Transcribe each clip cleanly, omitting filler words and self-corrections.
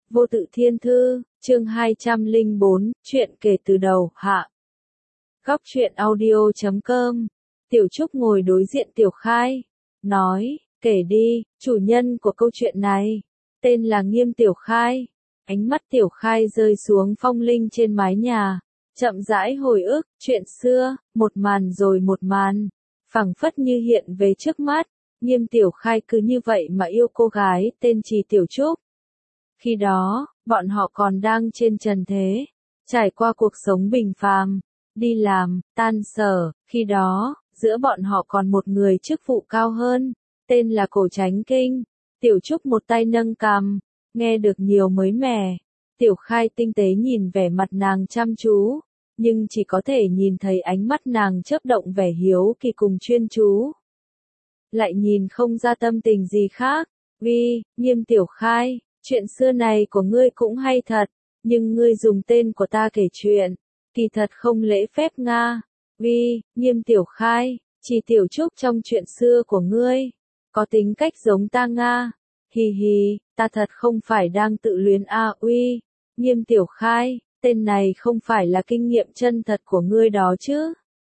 Vô tự thiên thư, chương 204, chuyện kể từ đầu, hạ. Góc truyện audio.com. Tiểu Trúc ngồi đối diện Tiểu Khai, nói, kể đi, chủ nhân của câu chuyện này, tên là Nghiêm Tiểu Khai. Ánh mắt Tiểu Khai rơi xuống phong linh trên mái nhà, chậm rãi hồi ức, chuyện xưa, một màn rồi một màn, phảng phất như hiện về trước mắt. Nghiêm Tiểu Khai cứ như vậy mà yêu cô gái tên Trì Tiểu Trúc. Khi đó, bọn họ còn đang trên trần thế, trải qua cuộc sống bình phàm, đi làm, tan sở, khi đó, giữa bọn họ còn một người chức vụ cao hơn, tên là Cổ Chánh Kinh. Tiểu Trúc một tay nâng cằm, nghe được nhiều mới mẻ. Tiểu Khai tinh tế nhìn vẻ mặt nàng chăm chú, nhưng chỉ có thể nhìn thấy ánh mắt nàng chớp động vẻ hiếu kỳ cùng chuyên chú. Lại nhìn không ra tâm tình gì khác. Nghiêm Tiểu Khai, chuyện xưa này của ngươi cũng hay thật, nhưng ngươi dùng tên của ta kể chuyện, kỳ thật không lễ phép nga. Nghiêm Tiểu Khai, Trì Tiểu Trúc trong chuyện xưa của ngươi, có tính cách giống ta nga. Ta thật không phải đang tự luyến Nghiêm Tiểu Khai, tên này không phải là kinh nghiệm chân thật của ngươi đó chứ.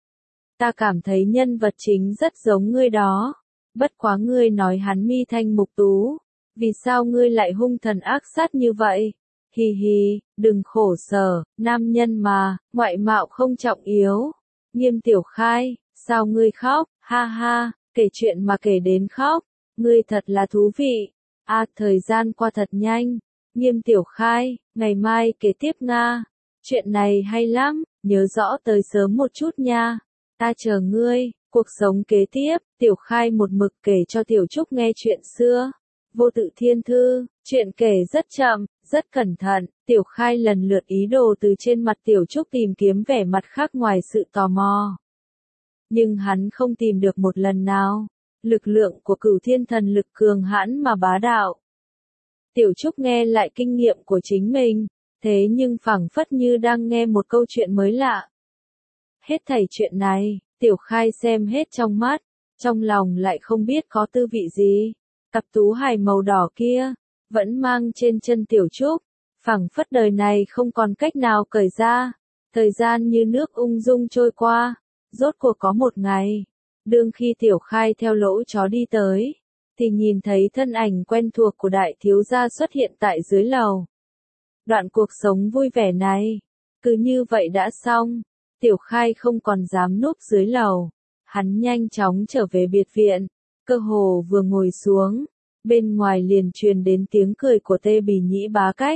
Ta cảm thấy nhân vật chính rất giống ngươi đó. Bất quá ngươi nói hắn mi thanh mục tú, vì sao ngươi lại hung thần ác sát như vậy? Đừng khổ sở, nam nhân mà, ngoại mạo không trọng yếu. Nghiêm Tiểu Khai, sao ngươi khóc? Ha, kể chuyện mà kể đến khóc, ngươi thật là thú vị. Thời gian qua thật nhanh. Nghiêm Tiểu Khai, ngày mai kể tiếp nga. Chuyện này hay lắm, nhớ rõ tới sớm một chút nha. Ta chờ ngươi. Cuộc sống kế tiếp, Tiểu Khai một mực kể cho Tiểu Trúc nghe chuyện xưa. Vô tự thiên thư, chuyện kể rất chậm, rất cẩn thận. Tiểu Khai lần lượt ý đồ từ trên mặt Tiểu Trúc tìm kiếm vẻ mặt khác ngoài sự tò mò. Nhưng hắn không tìm được một lần nào. Lực lượng của Cửu Thiên Thần lực cường hãn mà bá đạo. Tiểu Trúc nghe lại kinh nghiệm của chính mình, thế nhưng phảng phất như đang nghe một câu chuyện mới lạ. Hết thảy chuyện này, Tiểu Khai xem hết trong mắt, trong lòng lại không biết có tư vị gì. Cặp tú hài màu đỏ kia, vẫn mang trên chân Tiểu Trúc, phảng phất đời này không còn cách nào cởi ra. Thời gian như nước ung dung trôi qua, rốt cuộc có một ngày, đương khi Tiểu Khai theo lỗ chó đi tới, thì nhìn thấy thân ảnh quen thuộc của đại thiếu gia xuất hiện tại dưới lầu. Đoạn cuộc sống vui vẻ này, cứ như vậy đã xong. Tiểu Khai không còn dám núp dưới lầu, hắn nhanh chóng trở về biệt viện, cơ hồ vừa ngồi xuống, bên ngoài liền truyền đến tiếng cười của Tê Bì Nhĩ Bá Cách.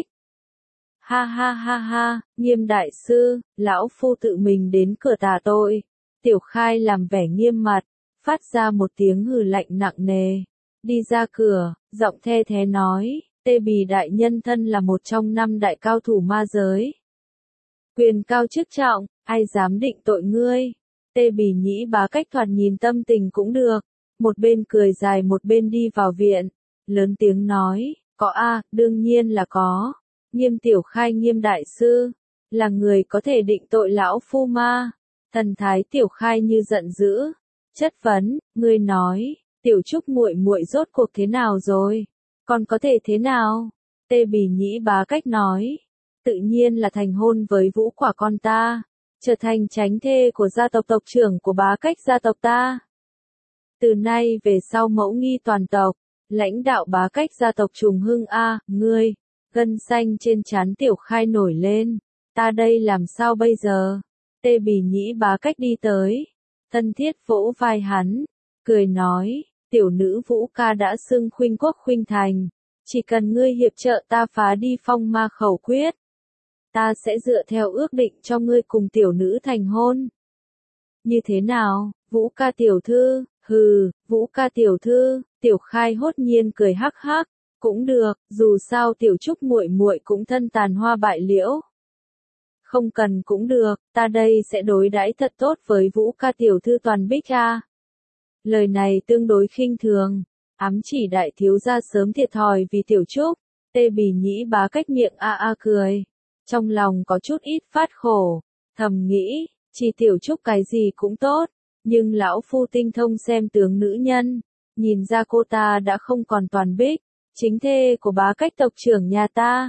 Ha, Nghiêm đại sư, lão phu tự mình đến cửa tà tội. Tiểu Khai làm vẻ nghiêm mặt, phát ra một tiếng hừ lạnh nặng nề, đi ra cửa, giọng the thế nói, Tê Bì đại nhân thân là một trong 5 đại cao thủ ma giới. Quyền cao chức trọng, ai dám định tội ngươi? Tê Bì Nhĩ Bá Cách thoạt nhìn tâm tình cũng được, một bên cười dài một bên đi vào viện, lớn tiếng nói, có đương nhiên là có. Nghiêm Tiểu Khai Nghiêm đại sư, là người có thể định tội lão phu ma. Thần thái Tiểu Khai như giận dữ, chất vấn, ngươi nói, Tiểu Trúc muội muội rốt cuộc thế nào rồi? Còn có thể thế nào? Tê Bì Nhĩ Bá Cách nói, tự nhiên là thành hôn với Vũ Quả con ta, trở thành chánh thê của gia tộc tộc trưởng của Bá Cách gia tộc ta. Từ nay về sau mẫu nghi toàn tộc, lãnh đạo Bá Cách gia tộc trùng hưng ngươi, gân xanh trên trán Tiểu Khai nổi lên, ta đây làm sao bây giờ? Tê Bì Nhĩ Bá Cách đi tới, thân thiết vỗ vai hắn, cười nói, tiểu nữ Vũ ca đã xưng khuynh quốc khuynh thành, chỉ cần ngươi hiệp trợ ta phá đi phong ma khẩu quyết, ta sẽ dựa theo ước định cho ngươi cùng tiểu nữ thành hôn. Như thế nào, Vũ ca tiểu thư? Vũ ca tiểu thư. Tiểu Khai hốt nhiên cười hắc hắc, cũng được, dù sao Tiểu Trúc muội muội cũng thân tàn hoa bại liễu. Không cần cũng được, ta đây sẽ đối đãi thật tốt với Vũ ca tiểu thư toàn bích Lời này tương đối khinh thường, ám chỉ đại thiếu gia sớm thiệt thòi vì Tiểu Trúc. Tê Bì Nhĩ Bá Cách miệng cười, trong lòng có chút ít phát khổ, thầm nghĩ, Chỉ Tiểu Trúc cái gì cũng tốt, nhưng lão phu tinh thông xem tướng nữ nhân, nhìn ra cô ta đã không còn toàn bích, chính thê của Bá Cách tộc trưởng nhà ta,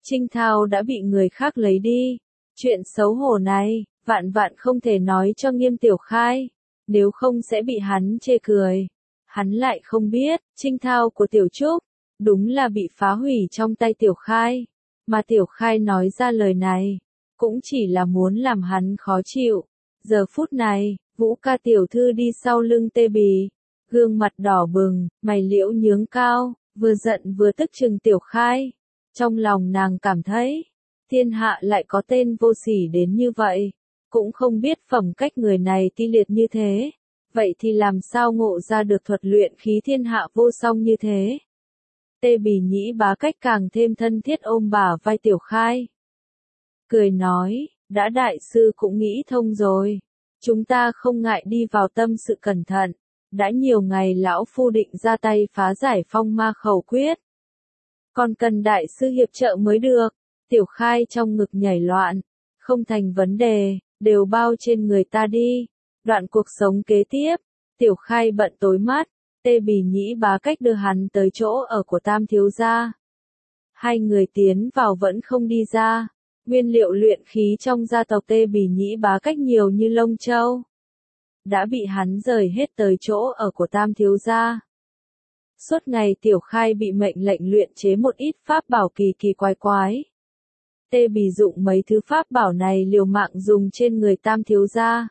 Trinh Thao đã bị người khác lấy đi. Chuyện xấu hổ này, vạn vạn không thể nói cho Nghiêm Tiểu Khai, nếu không sẽ bị hắn chê cười. Hắn lại không biết, Trinh Thao của Tiểu Trúc, đúng là bị phá hủy trong tay Tiểu Khai. Mà Tiểu Khai nói ra lời này, cũng chỉ là muốn làm hắn khó chịu. Giờ phút này, Vũ Ca tiểu thư đi sau lưng Tê Bì, gương mặt đỏ bừng, mày liễu nhướng cao, vừa giận vừa tức chừng Tiểu Khai. Trong lòng nàng cảm thấy, thiên hạ lại có tên vô sỉ đến như vậy, cũng không biết phẩm cách người này ti liệt như thế. Vậy thì làm sao ngộ ra được thuật luyện khí thiên hạ vô song như thế? Tê Bì Nhĩ Bá Cách càng thêm thân thiết ôm bả vai Tiểu Khai. Cười nói, đã đại sư cũng nghĩ thông rồi. Chúng ta không ngại đi vào tâm sự cẩn thận. Đã nhiều ngày lão phu định ra tay phá giải phong ma khẩu quyết. Còn cần đại sư hiệp trợ mới được. Tiểu Khai trong ngực nhảy loạn. Không thành vấn đề, đều bao trên người ta đi. Đoạn cuộc sống kế tiếp, Tiểu Khai bận tối mắt. Tê Bì Nhĩ Bá Cách đưa hắn tới chỗ ở của Tam thiếu gia. Hai người tiến vào vẫn không đi ra. Nguyên liệu luyện khí trong gia tộc Tê Bì Nhĩ Bá Cách nhiều như lông châu, đã bị hắn rời hết tới chỗ ở của Tam thiếu gia. Suốt ngày Tiểu Khai bị mệnh lệnh luyện chế một ít pháp bảo kỳ kỳ quái quái. Tê Bì dụng mấy thứ pháp bảo này liều mạng dùng trên người Tam thiếu gia.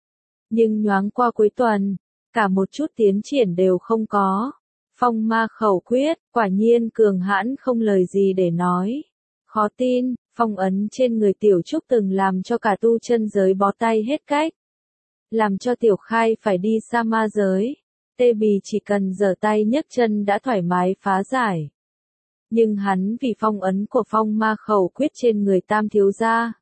Nhưng nhoáng qua cuối tuần, cả một chút tiến triển đều không có. Phong ma khẩu quyết, quả nhiên cường hãn không lời gì để nói. Khó tin, phong ấn trên người Tiểu Trúc từng làm cho cả tu chân giới bó tay hết cách. Làm cho Tiểu Khai phải đi xa ma giới. Tê Bì chỉ cần giở tay nhấc chân đã thoải mái phá giải. Nhưng hắn vì phong ấn của phong ma khẩu quyết trên người Tam thiếu gia,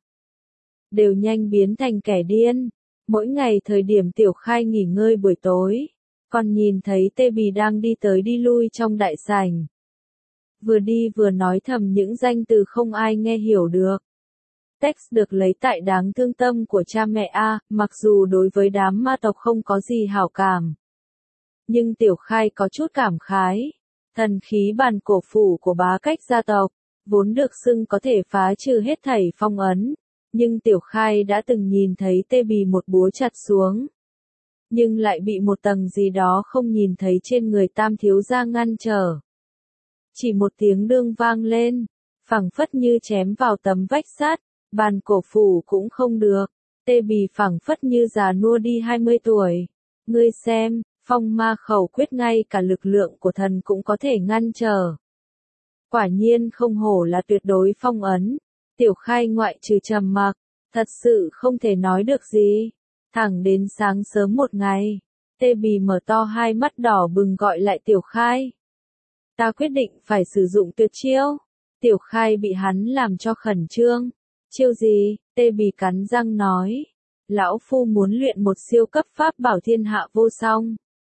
đều nhanh biến thành kẻ điên. Mỗi ngày thời điểm Tiểu Khai nghỉ ngơi buổi tối, còn nhìn thấy Tê Bì đang đi tới đi lui trong đại sảnh. Vừa đi vừa nói thầm những danh từ không ai nghe hiểu được. Text được lấy tại Đáng Thương Tâm của cha mẹ A, mặc dù đối với đám ma tộc không có gì hảo cảm. Nhưng Tiểu Khai có chút cảm khái. Thần khí bàn cổ phủ của Bá Cách gia tộc, vốn được xưng có thể phá trừ hết thảy phong ấn. Nhưng Tiểu Khai đã từng nhìn thấy Tê Bì một búa chặt xuống. Nhưng lại bị một tầng gì đó không nhìn thấy trên người Tam thiếu gia ngăn trở. Chỉ một tiếng đương vang lên, phảng phất như chém vào tấm vách sắt, bàn cổ phủ cũng không được. Tê Bì phảng phất như già nua đi 20 tuổi. Ngươi xem, phong ma khẩu quyết ngay cả lực lượng của thần cũng có thể ngăn trở. Quả nhiên không hổ là tuyệt đối phong ấn. Tiểu Khai ngoại trừ trầm mặc, thật sự không thể nói được gì. Thẳng đến sáng sớm một ngày, Tê Bì mở to hai mắt đỏ bừng gọi lại Tiểu Khai. Ta quyết định phải sử dụng tuyệt chiêu. Tiểu Khai bị hắn làm cho khẩn trương. Chiêu gì? Tê Bì cắn răng nói. Lão phu muốn luyện một siêu cấp pháp bảo thiên hạ vô song.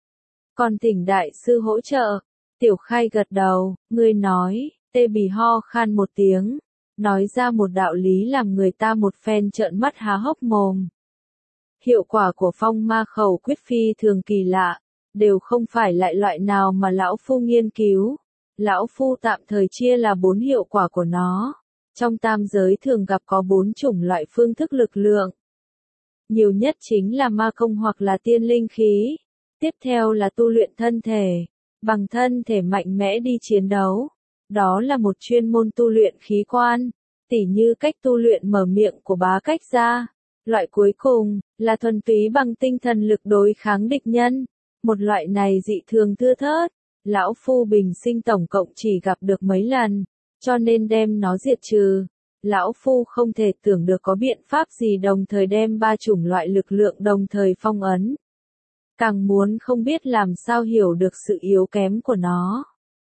Còn thỉnh đại sư hỗ trợ. Tiểu Khai gật đầu, ngươi nói. Tê Bì ho khan một tiếng, nói ra một đạo lý làm người ta một phen trợn mắt há hốc mồm. Hiệu quả của phong ma khẩu quyết phi thường kỳ lạ, đều không phải lại loại nào mà lão phu nghiên cứu. Lão phu tạm thời chia là 4 hiệu quả của nó. Trong tam giới thường gặp có 4 chủng loại phương thức lực lượng. Nhiều nhất chính là ma công hoặc là tiên linh khí. Tiếp theo là tu luyện thân thể, bằng thân thể mạnh mẽ đi chiến đấu. Đó là một chuyên môn tu luyện khí quan, tỉ như cách tu luyện mở miệng của Bá Cách gia. Loại cuối cùng, là thuần túy bằng tinh thần lực đối kháng địch nhân. Một loại này dị thường thưa thớt, lão phu bình sinh tổng cộng chỉ gặp được mấy lần, cho nên đem nó diệt trừ. Lão phu không thể tưởng được có biện pháp gì đồng thời đem 3 chủng loại lực lượng đồng thời phong ấn. Càng muốn không biết làm sao hiểu được sự yếu kém của nó.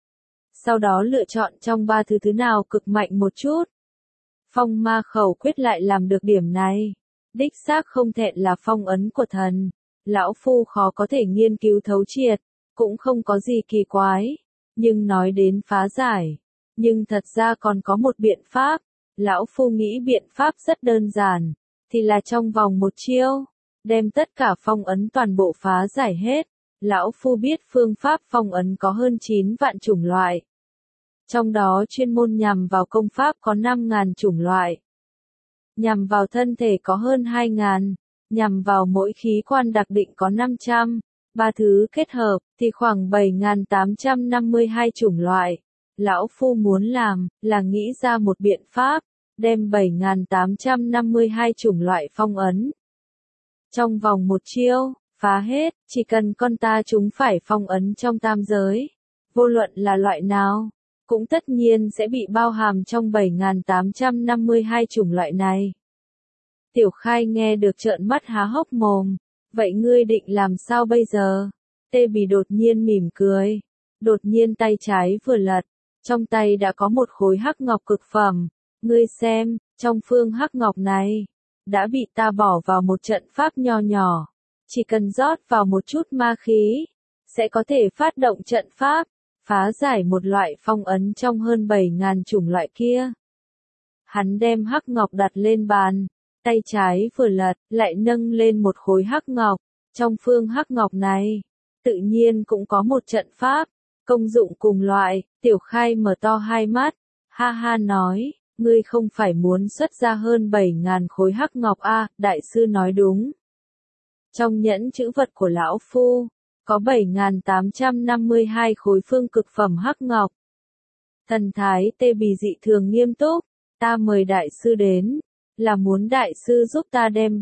Sau đó lựa chọn trong 3 thứ nào cực mạnh một chút. Phong ma khẩu quyết lại làm được điểm này. Đích xác không thẹn là phong ấn của thần. Lão phu khó có thể nghiên cứu thấu triệt, cũng không có gì kỳ quái. Nhưng nói đến phá giải, nhưng thật ra còn có một biện pháp. Lão phu nghĩ biện pháp rất đơn giản, thì là trong vòng một chiêu, đem tất cả phong ấn toàn bộ phá giải hết. Lão phu biết phương pháp phong ấn có hơn 9 vạn chủng loại. Trong đó chuyên môn nhằm vào công pháp có 5.000 chủng loại. Nhằm vào thân thể có hơn 2.000, nhằm vào mỗi khí quan đặc định có 500, ba thứ kết hợp thì khoảng 7.852 chủng loại. Lão Phu muốn làm là nghĩ ra một biện pháp, đem 7.852 chủng loại phong ấn. Trong vòng một chiêu, phá hết, chỉ cần con ta chúng phải phong ấn trong tam giới. Vô luận là loại nào, cũng tất nhiên sẽ bị bao hàm trong 7.852 chủng loại này. Tiểu Khai nghe được trợn mắt há hốc mồm. Vậy ngươi định làm sao bây giờ? Tê Bì đột nhiên mỉm cười. Đột nhiên tay trái vừa lật. Trong tay đã có một khối hắc ngọc cực phẩm. Ngươi xem, trong phương hắc ngọc này, đã bị ta bỏ vào một trận pháp nho nhỏ. Chỉ cần rót vào một chút ma khí, sẽ có thể phát động trận pháp, phá giải một loại phong ấn trong hơn 7.000 chủng loại kia. Hắn đem hắc ngọc đặt lên bàn. Tay trái vừa lật, lại nâng lên một khối hắc ngọc. Trong phương hắc ngọc này, tự nhiên cũng có một trận pháp, công dụng cùng loại. Tiểu Khai mở to hai mắt, ha ha nói, ngươi không phải muốn xuất ra hơn 7.000 khối hắc ngọc à, đại sư nói đúng. Trong nhẫn chữ vật của lão Phu, có 7.852 khối phương cực phẩm hắc ngọc. Thần thái Tê Bì dị thường nghiêm túc, ta mời đại sư đến, là muốn đại sư giúp ta đem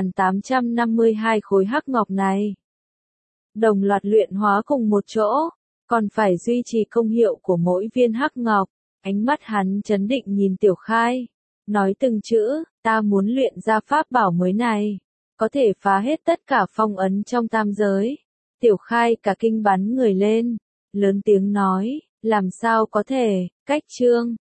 7.852 khối hắc ngọc này đồng loạt luyện hóa cùng một chỗ, còn phải duy trì công hiệu của mỗi viên hắc ngọc. Ánh mắt hắn chấn định nhìn Tiểu Khai, nói từng chữ, ta muốn luyện ra pháp bảo mới này, có thể phá hết tất cả phong ấn trong tam giới. Tiểu Khai cả kinh bắn người lên, lớn tiếng nói, làm sao có thể, cách chương